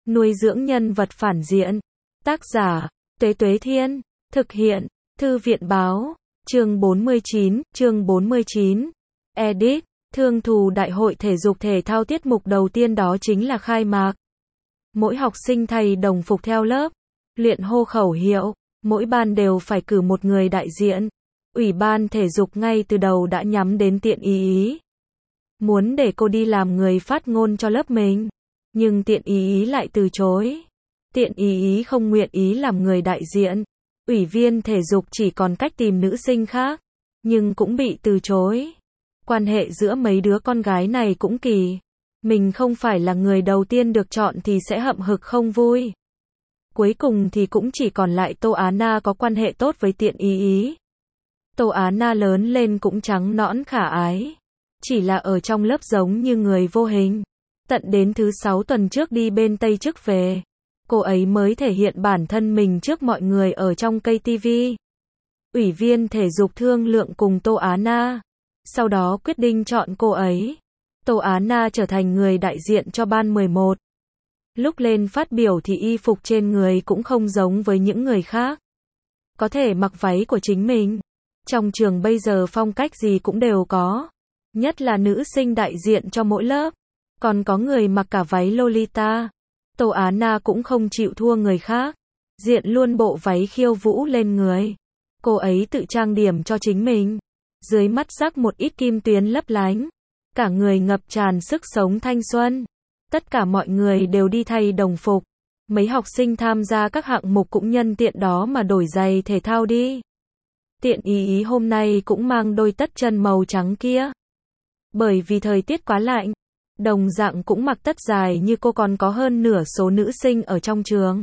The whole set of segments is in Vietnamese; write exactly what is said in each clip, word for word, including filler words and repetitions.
Nuôi dưỡng nhân vật phản diện. Tác giả, Tuế Tuế Thiên. Thực hiện, Thư viện Báo. Chương bốn mươi chín, chương bốn mươi chín. Edit, Thương thù Đại hội thể dục thể thao tiết mục đầu tiên đó chính là khai mạc. Mỗi học sinh thay đồng phục theo lớp, luyện hô khẩu hiệu, mỗi ban đều phải cử một người đại diện. Ủy ban thể dục ngay từ đầu đã nhắm đến Tiện Ý Ý. Muốn để cô đi làm người phát ngôn cho lớp mình, nhưng Tiện Ý Ý lại từ chối. Tiện Ý Ý không nguyện ý làm người đại diện. Ủy viên thể dục chỉ còn cách tìm nữ sinh khác, nhưng cũng bị từ chối. Quan hệ giữa mấy đứa con gái này cũng kỳ. Mình không phải là người đầu tiên được chọn thì sẽ hậm hực không vui. Cuối cùng thì cũng chỉ còn lại Tô Á Na có quan hệ tốt với Tiện Ý Ý. Tô Á Na lớn lên cũng trắng nõn khả ái. Chỉ là ở trong lớp giống như người vô hình. Tận đến thứ sáu tuần trước đi bên Tây Chức về, cô ấy mới thể hiện bản thân mình trước mọi người ở trong cây ti vi. Ủy viên thể dục thương lượng cùng Tô Á Na, sau đó quyết định chọn cô ấy. Tô Á Na trở thành người đại diện cho ban mười một. Lúc lên phát biểu thì y phục trên người cũng không giống với những người khác. Có thể mặc váy của chính mình. Trong trường bây giờ phong cách gì cũng đều có. Nhất là nữ sinh đại diện cho mỗi lớp. Còn có người mặc cả váy Lolita. Tô Á Na cũng không chịu thua người khác. Diện luôn bộ váy khiêu vũ lên người. Cô ấy tự trang điểm cho chính mình. Dưới mắt rắc một ít kim tuyến lấp lánh. Cả người ngập tràn sức sống thanh xuân. Tất cả mọi người đều đi thay đồng phục. Mấy học sinh tham gia các hạng mục cũng nhân tiện đó mà đổi giày thể thao đi. Tiện Ý Ý hôm nay cũng mang đôi tất chân màu trắng kia. Bởi vì thời tiết quá lạnh, đồng dạng cũng mặc tất dài như cô, còn có hơn nửa số nữ sinh ở trong trường.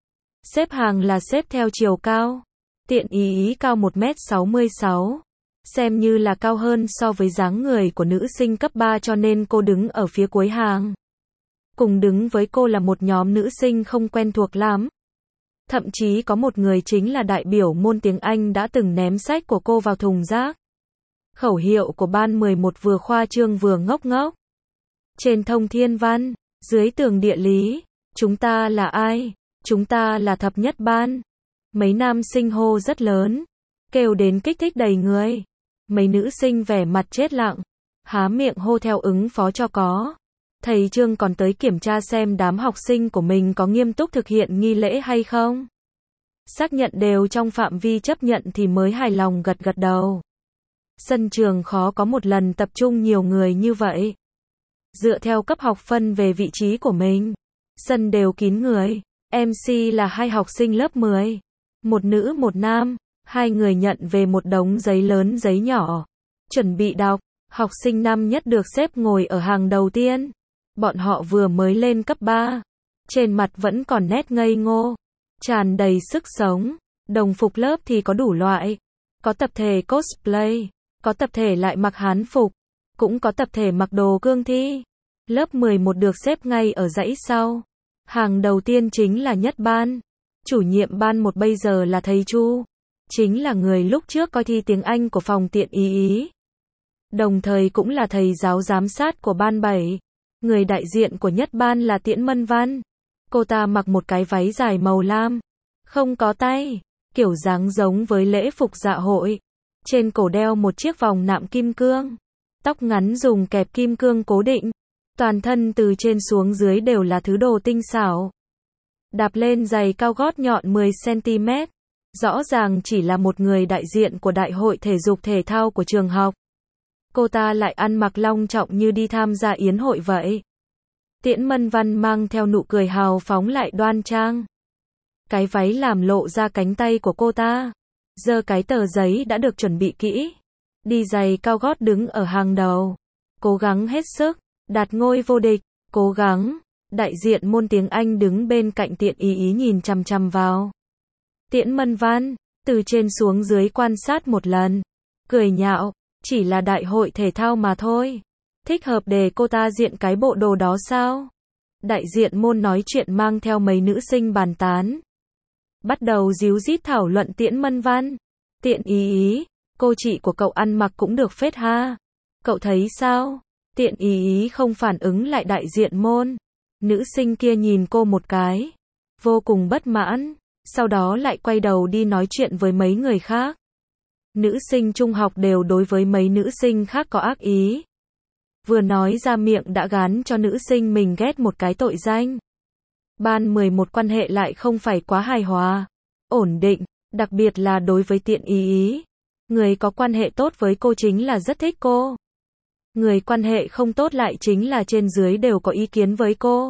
Xếp hàng là xếp theo chiều cao. Tiện Ý Ý cao một mét sáu mươi sáu. Xem như là cao hơn so với dáng người của nữ sinh cấp ba, cho nên cô đứng ở phía cuối hàng. Cùng đứng với cô là một nhóm nữ sinh không quen thuộc lắm. Thậm chí có một người chính là đại biểu môn tiếng Anh đã từng ném sách của cô vào thùng rác. Khẩu hiệu của ban mười một vừa khoa trương vừa ngốc ngốc. Trên thông thiên văn, dưới tường địa lý, chúng ta là ai? Chúng ta là thập nhất ban. Mấy nam sinh hô rất lớn, kêu đến kích thích đầy người. Mấy nữ sinh vẻ mặt chết lặng, há miệng hô theo ứng phó cho có. Thầy Trương còn tới kiểm tra xem đám học sinh của mình có nghiêm túc thực hiện nghi lễ hay không. Xác nhận đều trong phạm vi chấp nhận thì mới hài lòng gật gật đầu. Sân trường khó có một lần tập trung nhiều người như vậy. Dựa theo cấp học phân về vị trí của mình, sân đều kín người. em xê là hai học sinh lớp mười. Một nữ một nam. Hai người nhận về một đống giấy lớn giấy nhỏ. Chuẩn bị đọc. Học sinh năm nhất được xếp ngồi ở hàng đầu tiên. Bọn họ vừa mới lên cấp ba. Trên mặt vẫn còn nét ngây ngô. Tràn đầy sức sống. Đồng phục lớp thì có đủ loại. Có tập thể cosplay. Có tập thể lại mặc hán phục. Cũng có tập thể mặc đồ cương thi. Lớp mười một được xếp ngay ở dãy sau. Hàng đầu tiên chính là nhất ban. Chủ nhiệm ban một bây giờ là thầy Chu. Chính là người lúc trước coi thi tiếng Anh của phòng Tiện Ý Ý. Đồng thời cũng là thầy giáo giám sát của ban bảy. Người đại diện của nhất ban là Tiễn Mân Văn. Cô ta mặc một cái váy dài màu lam. Không có tay. Kiểu dáng giống với lễ phục dạ hội. Trên cổ đeo một chiếc vòng nạm kim cương. Tóc ngắn dùng kẹp kim cương cố định. Toàn thân từ trên xuống dưới đều là thứ đồ tinh xảo. Đạp lên giày cao gót nhọn mười xăng ti mét. Rõ ràng chỉ là một người đại diện của đại hội thể dục thể thao của trường học. Cô ta lại ăn mặc long trọng như đi tham gia yến hội vậy. Tiễn Mân Văn mang theo nụ cười hào phóng lại đoan trang. Cái váy làm lộ ra cánh tay của cô ta. Giơ cái tờ giấy đã được chuẩn bị kỹ. Đi giày cao gót đứng ở hàng đầu. Cố gắng hết sức. Đạt ngôi vô địch. Cố gắng. Đại diện môn tiếng Anh đứng bên cạnh Tiện Ý Ý nhìn chằm chằm vào. Tiễn Mân Văn, từ trên xuống dưới quan sát một lần. Cười nhạo, chỉ là đại hội thể thao mà thôi. Thích hợp để cô ta diện cái bộ đồ đó sao? Đại diện môn nói chuyện mang theo mấy nữ sinh bàn tán. Bắt đầu díu dít thảo luận Tiễn Mân Văn. Tiện Ý Ý, cô chị của cậu ăn mặc cũng được phết ha. Cậu thấy sao? Tiện Ý Ý không phản ứng lại đại diện môn. Nữ sinh kia nhìn cô một cái, vô cùng bất mãn, sau đó lại quay đầu đi nói chuyện với mấy người khác. Nữ sinh trung học đều đối với mấy nữ sinh khác có ác ý. Vừa nói ra miệng đã gán cho nữ sinh mình ghét một cái tội danh. Ban mười một quan hệ lại không phải quá hài hòa, ổn định, đặc biệt là đối với Tiện Ý Ý. Người có quan hệ tốt với cô chính là rất thích cô. Người quan hệ không tốt lại chính là trên dưới đều có ý kiến với cô.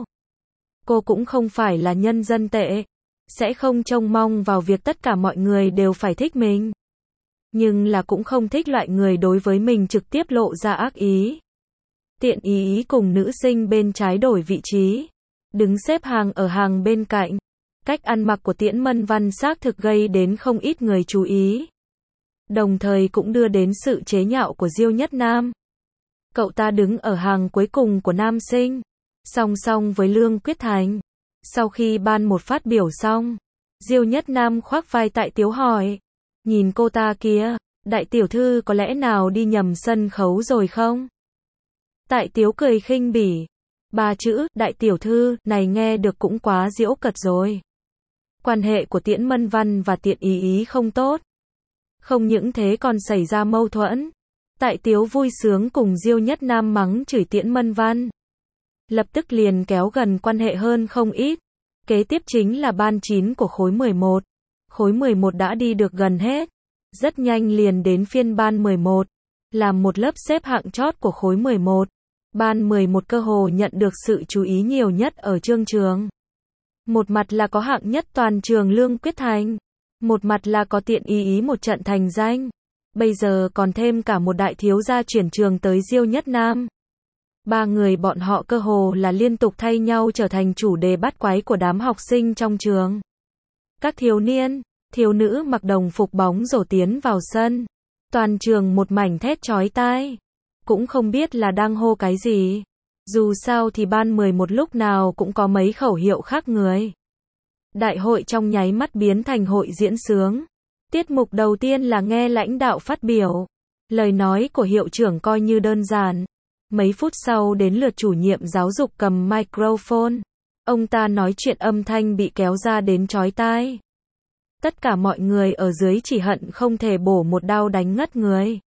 Cô cũng không phải là nhân dân tệ, sẽ không trông mong vào việc tất cả mọi người đều phải thích mình. Nhưng là cũng không thích loại người đối với mình trực tiếp lộ ra ác ý. Tiện Ý Ý cùng nữ sinh bên trái đổi vị trí, đứng xếp hàng ở hàng bên cạnh. Cách ăn mặc của Tiễn Mân Văn xác thực gây đến không ít người chú ý. Đồng thời cũng đưa đến sự chế nhạo của Diêu Nhất Nam. Cậu ta đứng ở hàng cuối cùng của nam sinh, song song với Lương Quyết Thành. Sau khi ban một phát biểu xong, Diêu Nhất Nam khoác vai Tại Tiếu hỏi, nhìn cô ta kia, đại tiểu thư có lẽ nào đi nhầm sân khấu rồi không? Tại Tiếu cười khinh bỉ, ba chữ, đại tiểu thư, này nghe được cũng quá giễu cợt rồi. Quan hệ của Tiễn Mân Văn và Tiện Ý Ý không tốt. Không những thế còn xảy ra mâu thuẫn. Tại Tiếu vui sướng cùng Diêu Nhất Nam mắng chửi Tiễn Mân Văn. Lập tức liền kéo gần quan hệ hơn không ít. Kế tiếp chính là ban chín của khối mười một. Khối mười một đã đi được gần hết. Rất nhanh liền đến phiên ban mười một. Làm một lớp xếp hạng chót của khối mười một. Ban mười một cơ hồ nhận được sự chú ý nhiều nhất ở chương trường. Một mặt là có hạng nhất toàn trường Lương Quyết Thành. Một mặt là có Tiện Ý Ý một trận thành danh. Bây giờ còn thêm cả một đại thiếu gia chuyển trường tới Diêu Nhất Nam. Ba người bọn họ cơ hồ là liên tục thay nhau trở thành chủ đề bắt quái của đám học sinh trong trường. Các thiếu niên, thiếu nữ mặc đồng phục bóng rổ tiến vào sân. Toàn trường một mảnh thét chói tai. Cũng không biết là đang hô cái gì. Dù sao thì ban mười một lúc nào cũng có mấy khẩu hiệu khác người. Đại hội trong nháy mắt biến thành hội diễn sướng. Tiết mục đầu tiên là nghe lãnh đạo phát biểu. Lời nói của hiệu trưởng coi như đơn giản. Mấy phút sau đến lượt chủ nhiệm giáo dục cầm microphone. Ông ta nói chuyện âm thanh bị kéo ra đến chói tai. Tất cả mọi người ở dưới chỉ hận không thể bổ một đao đánh ngất người.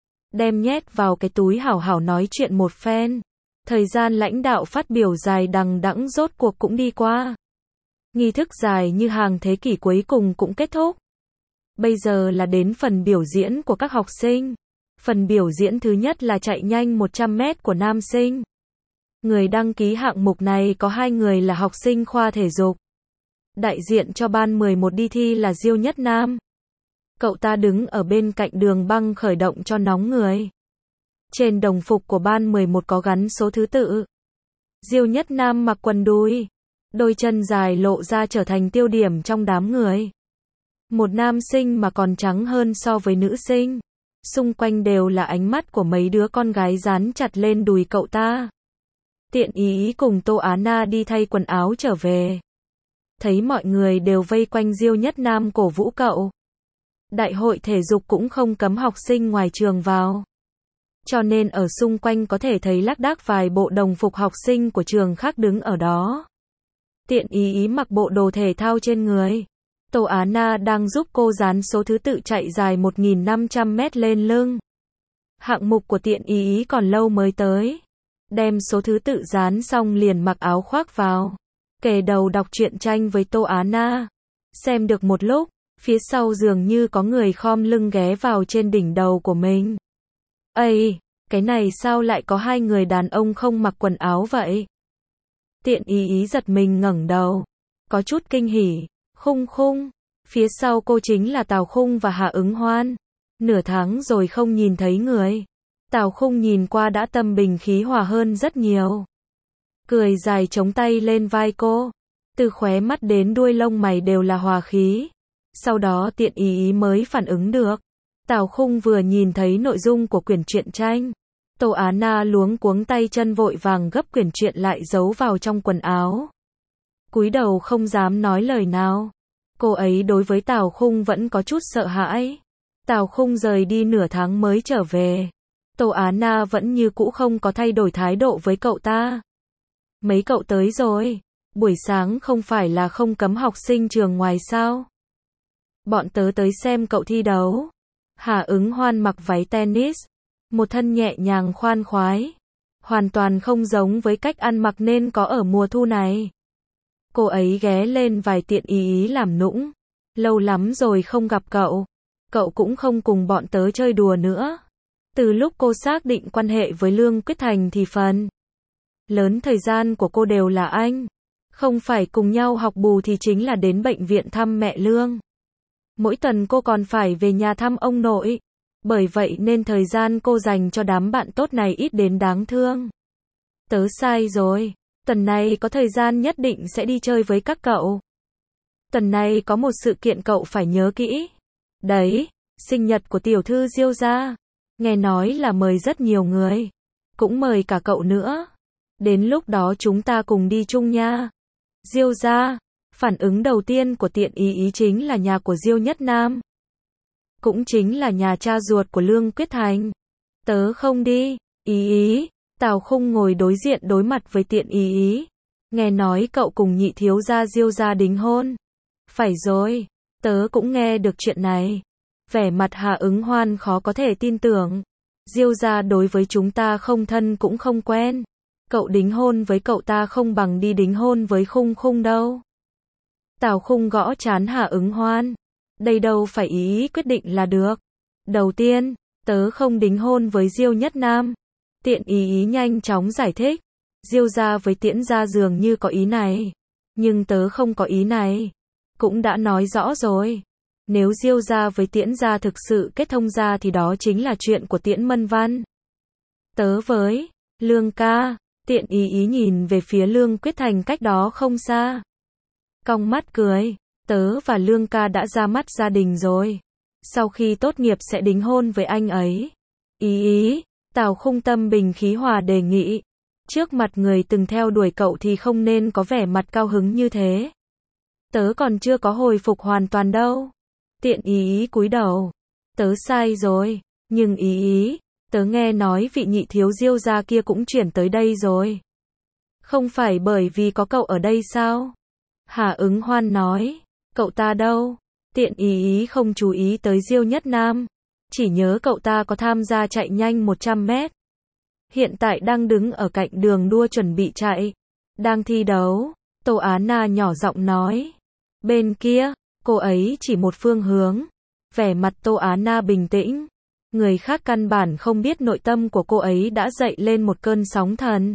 Đem nhét vào cái túi hảo hảo nói chuyện một phen. Thời gian lãnh đạo phát biểu dài đằng đẵng rốt cuộc cũng đi qua. Nghi thức dài như hàng thế kỷ cuối cùng cũng kết thúc. Bây giờ là đến phần biểu diễn của các học sinh. Phần biểu diễn thứ nhất là chạy nhanh một trăm mét của nam sinh. Người đăng ký hạng mục này có hai người là học sinh khoa thể dục. Đại diện cho ban mười một đi thi là Diêu Nhất Nam. Cậu ta đứng ở bên cạnh đường băng khởi động cho nóng người. Trên đồng phục của ban mười một có gắn số thứ tự. Diêu Nhất Nam mặc quần đùi. Đôi chân dài lộ ra trở thành tiêu điểm trong đám người. Một nam sinh mà còn trắng hơn so với nữ sinh. Xung quanh đều là ánh mắt của mấy đứa con gái dán chặt lên đùi cậu ta. Tiện Ý Ý cùng Tô Á Na đi thay quần áo trở về. Thấy mọi người đều vây quanh Diêu Nhất Nam cổ vũ cậu. Đại hội thể dục cũng không cấm học sinh ngoài trường vào. Cho nên ở xung quanh có thể thấy lác đác vài bộ đồng phục học sinh của trường khác đứng ở đó. Tiện Ý Ý mặc bộ đồ thể thao trên người. Tô Á Na đang giúp cô dán số thứ tự chạy dài một nghìn năm trăm mét lên lưng. Hạng mục của Tiện Ý Ý còn lâu mới tới. Đem số thứ tự dán xong liền mặc áo khoác vào. Kề đầu đọc truyện tranh với Tô Á Na. Xem được một lúc, phía sau dường như có người khom lưng ghé vào trên đỉnh đầu của mình. Ây, cái này sao lại có hai người đàn ông không mặc quần áo vậy? Tiện Ý Ý giật mình ngẩng đầu. Có chút kinh hỉ. Khung Khung. Phía sau cô chính là Tào Khung và Hạ Ứng Hoan. Nửa tháng rồi không nhìn thấy người. Tào Khung nhìn qua đã tâm bình khí hòa hơn rất nhiều. Cười dài chống tay lên vai cô. Từ khóe mắt đến đuôi lông mày đều là hòa khí. Sau đó Tiện Ý Ý mới phản ứng được. Tào Khung vừa nhìn thấy nội dung của quyển truyện tranh. Tô Á Na luống cuống tay chân vội vàng gấp quyển truyện lại giấu vào trong quần áo. Cúi đầu không dám nói lời nào. Cô ấy đối với Tào Khung vẫn có chút sợ hãi. Tào Khung rời đi nửa tháng mới trở về. Tô Á Na vẫn như cũ không có thay đổi thái độ với cậu ta. Mấy cậu tới rồi. Buổi sáng không phải là không cấm học sinh trường ngoài sao? Bọn tớ tới xem cậu thi đấu. Hà Ứng Hoan mặc váy tennis, một thân nhẹ nhàng khoan khoái, hoàn toàn không giống với cách ăn mặc nên có ở mùa thu này. Cô ấy ghé lên vài tiện ý ý làm nũng. Lâu lắm rồi không gặp cậu. Cậu cũng không cùng bọn tớ chơi đùa nữa. Từ lúc cô xác định quan hệ với Lương Quyết Thành thì phần lớn thời gian của cô đều là anh. Không phải cùng nhau học bù thì chính là đến bệnh viện thăm mẹ Lương. Mỗi tuần cô còn phải về nhà thăm ông nội. Bởi vậy nên thời gian cô dành cho đám bạn tốt này ít đến đáng thương. Tớ sai rồi. Tuần này có thời gian nhất định sẽ đi chơi với các cậu. Tuần này có một sự kiện cậu phải nhớ kỹ. Đấy, sinh nhật của tiểu thư Diêu gia. Nghe nói là mời rất nhiều người. Cũng mời cả cậu nữa. Đến lúc đó chúng ta cùng đi chung nha. Diêu gia. Phản ứng đầu tiên của tiện ý ý chính là nhà của Diêu Nhất Nam. Cũng chính là nhà cha ruột của Lương Quyết Thành. Tớ không đi. Ý ý. Tào Khung ngồi đối diện đối mặt với tiện ý ý. Nghe nói cậu cùng nhị thiếu gia Diêu gia đính hôn. Phải rồi. Tớ cũng nghe được chuyện này. Vẻ mặt Hà Ứng Hoan khó có thể tin tưởng. Diêu gia đối với chúng ta không thân cũng không quen. Cậu đính hôn với cậu ta không bằng đi đính hôn với Khung Khung đâu. Tào Khung gõ trán Hà Ứng Hoan. Đây đâu phải ý ý quyết định là được. Đầu tiên, tớ không đính hôn với Diêu Nhất Nam. Tiện ý ý nhanh chóng giải thích. Diêu gia với Tiễn gia dường như có ý này. Nhưng tớ không có ý này. Cũng đã nói rõ rồi. Nếu Diêu gia với Tiễn gia thực sự kết thông gia thì đó chính là chuyện của Tiễn Mân Văn. Tớ với Lương ca. Tiện ý ý nhìn về phía Lương Quyết Thành cách đó không xa. Cong mắt cười. Tớ và Lương ca đã ra mắt gia đình rồi. Sau khi tốt nghiệp sẽ đính hôn với anh ấy. Ý ý. Tào Khung tâm bình khí hòa đề nghị. Trước mặt người từng theo đuổi cậu thì không nên có vẻ mặt cao hứng như thế. Tớ còn chưa có hồi phục hoàn toàn đâu. Tiện ý ý cúi đầu. Tớ sai rồi. Nhưng ý ý. Tớ nghe nói vị nhị thiếu Diêu gia kia cũng chuyển tới đây rồi. Không phải bởi vì có cậu ở đây sao? Hà Ứng Hoan nói. Cậu ta đâu? Tiện ý ý không chú ý tới Diêu Nhất Nam. Chỉ nhớ cậu ta có tham gia chạy nhanh một trăm mét. Hiện tại đang đứng ở cạnh đường đua chuẩn bị chạy. Đang thi đấu. Tô Á Na nhỏ giọng nói. Bên kia, cô ấy chỉ một phương hướng. Vẻ mặt Tô Á Na bình tĩnh. Người khác căn bản không biết nội tâm của cô ấy đã dậy lên một cơn sóng thần.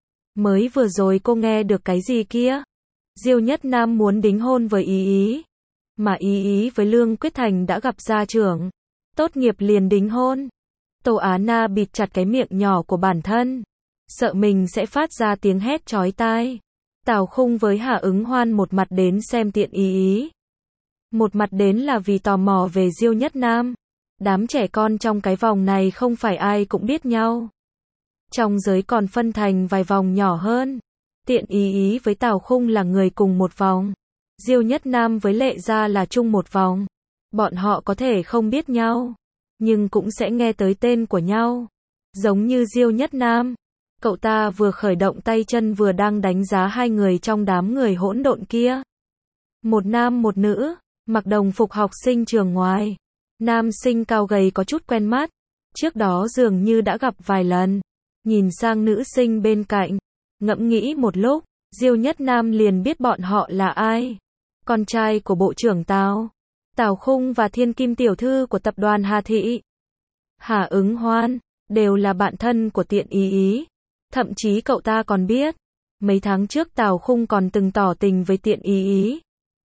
Mới vừa rồi cô nghe được cái gì kia? Diêu Nhất Nam muốn đính hôn với ý ý. Mà ý ý với Lương Quyết Thành đã gặp gia trưởng. Tốt nghiệp liền đính hôn. Tô Á Na bịt chặt cái miệng nhỏ của bản thân. Sợ mình sẽ phát ra tiếng hét chói tai. Tào Khung với Hà Ứng Hoan một mặt đến xem tiện ý ý. Một mặt đến là vì tò mò về Diêu Nhất Nam. Đám trẻ con trong cái vòng này không phải ai cũng biết nhau. Trong giới còn phân thành vài vòng nhỏ hơn. Tiện ý ý với Tào Khung là người cùng một vòng. Diêu Nhất Nam với Lệ Gia là chung một vòng. Bọn họ có thể không biết nhau, nhưng cũng sẽ nghe tới tên của nhau. Giống như Diêu Nhất Nam. Cậu ta vừa khởi động tay chân vừa đang đánh giá hai người trong đám người hỗn độn kia. Một nam một nữ, mặc đồng phục học sinh trường ngoài. Nam sinh cao gầy có chút quen mắt. Trước đó dường như đã gặp vài lần. Nhìn sang nữ sinh bên cạnh. Ngẫm nghĩ một lúc, Diêu Nhất Nam liền biết bọn họ là ai. Con trai của bộ trưởng Tào. Tào Khung và Thiên Kim tiểu thư của tập đoàn Hà Thị. Hà Ứng Hoan, đều là bạn thân của tiện ý ý. Thậm chí cậu ta còn biết. Mấy tháng trước Tào Khung còn từng tỏ tình với tiện ý ý.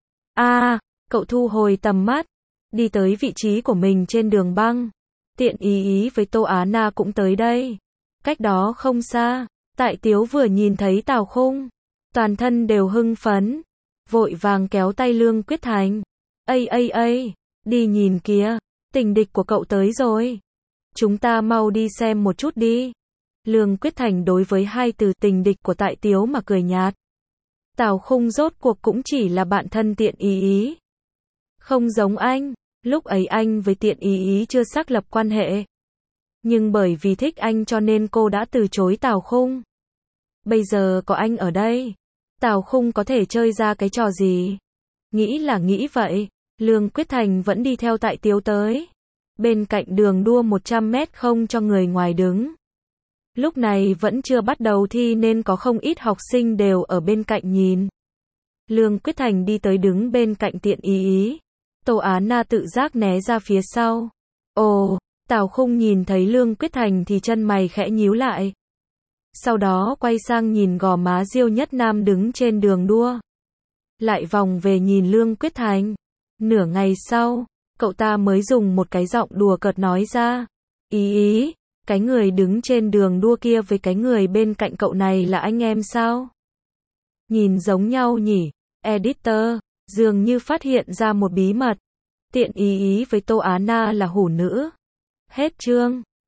À, cậu thu hồi tầm mắt. Đi tới vị trí của mình trên đường băng. Tiện ý ý với Tô Á Na cũng tới đây. Cách đó không xa. Tại Tiếu vừa nhìn thấy Tào Khung. Toàn thân đều hưng phấn. Vội vàng kéo tay Lương Quyết Thành. Ây ây ây, đi nhìn kìa. Tình địch của cậu tới rồi. Chúng ta mau đi xem một chút đi. Lương Quyết Thành đối với hai từ tình địch của Tại Tiếu mà cười nhạt. Tào Khung rốt cuộc cũng chỉ là bạn thân tiện ý ý. Không giống anh, lúc ấy anh với tiện ý ý chưa xác lập quan hệ. Nhưng bởi vì thích anh cho nên cô đã từ chối Tào Khung. Bây giờ có anh ở đây, Tào Khung có thể chơi ra cái trò gì? Nghĩ là nghĩ vậy, Lương Quyết Thành vẫn đi theo Tại Tiếu tới. Bên cạnh đường đua một trăm mét không cho người ngoài đứng. Lúc này vẫn chưa bắt đầu thi nên có không ít học sinh đều ở bên cạnh nhìn. Lương Quyết Thành đi tới đứng bên cạnh Tiện Ý Ý. Tô Á Na tự giác né ra phía sau. Ồ, Tào Khung nhìn thấy Lương Quyết Thành thì chân mày khẽ nhíu lại. Sau đó quay sang nhìn gò má Diêu Nhất Nam đứng trên đường đua. Lại vòng về nhìn Lương Quyết Thành. Nửa ngày sau, cậu ta mới dùng một cái giọng đùa cợt nói ra. Ý ý, cái người đứng trên đường đua kia với cái người bên cạnh cậu này là anh em sao? Nhìn giống nhau nhỉ? Editor, dường như phát hiện ra một bí mật. Tiện Ý Ý với Tô Á Na là hủ nữ. Hết chương.